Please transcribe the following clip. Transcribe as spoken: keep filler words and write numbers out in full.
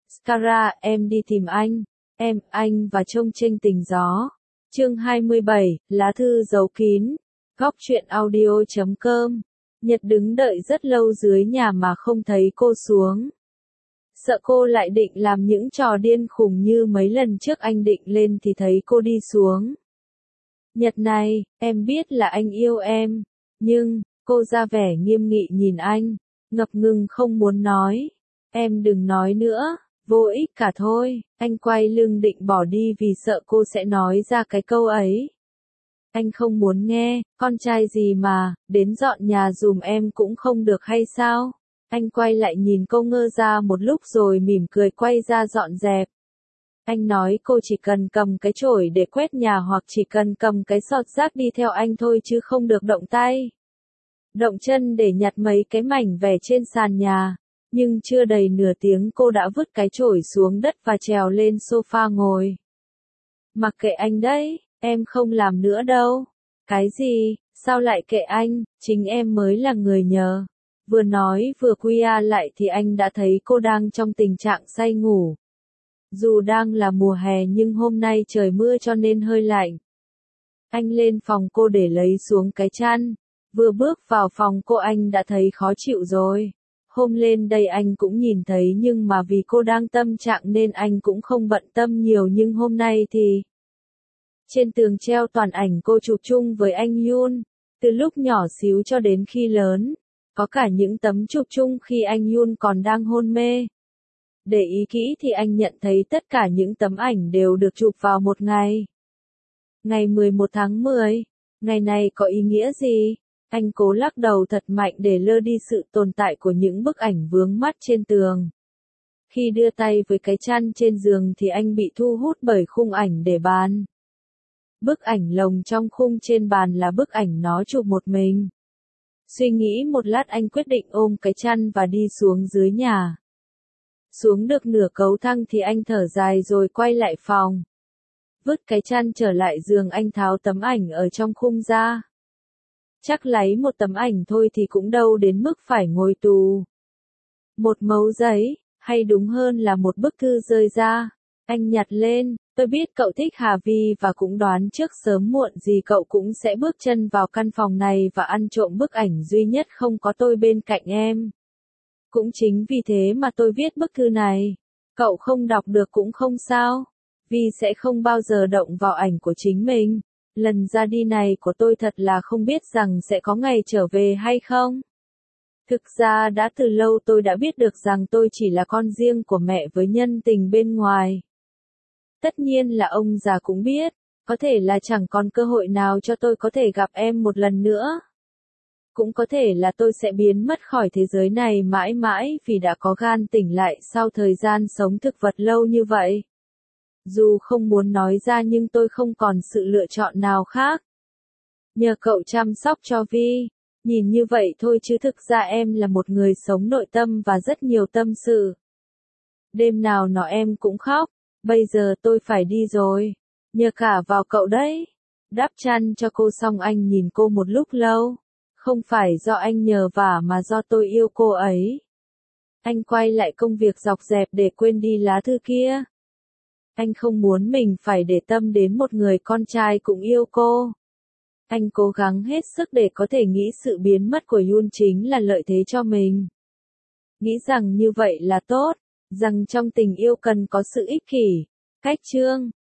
Skara, em đi tìm anh. Em, anh và trông chênh tình gió. Chương hai mươi bảy, lá thư giấu kín. Góc truyện audio chấm com. Nhật đứng đợi rất lâu dưới nhà mà không thấy cô xuống. Sợ cô lại định làm những trò điên khùng như mấy lần trước anh định lên thì thấy cô đi xuống. Nhật này, em biết là anh yêu em. Nhưng, cô ra vẻ nghiêm nghị nhìn anh, ngập ngừng không muốn nói. Em đừng nói nữa, vô ích cả thôi. Anh quay lưng định bỏ đi vì sợ cô sẽ nói ra cái câu ấy. Anh không muốn nghe, con trai gì mà, đến dọn nhà dùm em cũng không được hay sao? Anh quay lại nhìn cô ngơ ra một lúc rồi mỉm cười quay ra dọn dẹp. Anh nói cô chỉ cần cầm cái chổi để quét nhà hoặc chỉ cần cầm cái xọt rác đi theo anh thôi chứ không được động tay. Động chân để nhặt mấy cái mảnh vẻ trên sàn nhà. Nhưng chưa đầy nửa tiếng cô đã vứt cái chổi xuống đất và trèo lên sofa ngồi. Mặc kệ anh đấy, em không làm nữa đâu. Cái gì, sao lại kệ anh, chính em mới là người nhờ. Vừa nói vừa quy a lại thì anh đã thấy cô đang trong tình trạng say ngủ. Dù đang là mùa hè nhưng hôm nay trời mưa cho nên hơi lạnh. Anh lên phòng cô để lấy xuống cái chăn. Vừa bước vào phòng cô anh đã thấy khó chịu rồi. Hôm lên đây anh cũng nhìn thấy nhưng mà vì cô đang tâm trạng nên anh cũng không bận tâm nhiều nhưng hôm nay thì... Trên tường treo toàn ảnh cô chụp chung với anh Yoon, từ lúc nhỏ xíu cho đến khi lớn. Có cả những tấm chụp chung khi anh Yoon còn đang hôn mê. Để ý kỹ thì anh nhận thấy tất cả những tấm ảnh đều được chụp vào một ngày. Ngày mười một tháng mười, ngày này có ý nghĩa gì? Anh cố lắc đầu thật mạnh để lơ đi sự tồn tại của những bức ảnh vướng mắt trên tường. Khi đưa tay với cái chăn trên giường thì anh bị thu hút bởi khung ảnh để bàn. Bức ảnh lồng trong khung trên bàn là bức ảnh nó chụp một mình. Suy nghĩ một lát anh quyết định ôm cái chăn và đi xuống dưới nhà. Xuống được nửa cầu thang thì anh thở dài rồi quay lại phòng. Vứt cái chăn trở lại giường anh tháo tấm ảnh ở trong khung ra. Chắc lấy một tấm ảnh thôi thì cũng đâu đến mức phải ngồi tù. Một mẩu giấy, hay đúng hơn là một bức thư rơi ra. Anh nhặt lên, tôi biết cậu thích Hà Vi và cũng đoán trước sớm muộn gì cậu cũng sẽ bước chân vào căn phòng này và ăn trộm bức ảnh duy nhất không có tôi bên cạnh em. Cũng chính vì thế mà tôi viết bức thư này. Cậu không đọc được cũng không sao. Vi sẽ không bao giờ động vào ảnh của chính mình. Lần ra đi này của tôi thật là không biết rằng sẽ có ngày trở về hay không. Thực ra đã từ lâu tôi đã biết được rằng tôi chỉ là con riêng của mẹ với nhân tình bên ngoài. Tất nhiên là ông già cũng biết, có thể là chẳng còn cơ hội nào cho tôi có thể gặp em một lần nữa. Cũng có thể là tôi sẽ biến mất khỏi thế giới này mãi mãi vì đã có gan tỉnh lại sau thời gian sống thực vật lâu như vậy. Dù không muốn nói ra nhưng tôi không còn sự lựa chọn nào khác. Nhờ cậu chăm sóc cho Vi, nhìn như vậy thôi chứ thực ra em là một người sống nội tâm và rất nhiều tâm sự. Đêm nào nó em cũng khóc, bây giờ tôi phải đi rồi, nhờ cả vào cậu đấy. Đắp chăn cho cô xong anh nhìn cô một lúc lâu, không phải do anh nhờ vả mà do tôi yêu cô ấy. Anh quay lại công việc dọc dẹp để quên đi lá thư kia. Anh không muốn mình phải để tâm đến một người con trai cũng yêu cô. Anh cố gắng hết sức để có thể nghĩ sự biến mất của Yoon chính là lợi thế cho mình. Nghĩ rằng như vậy là tốt, rằng trong tình yêu cần có sự ích kỷ. Cách chương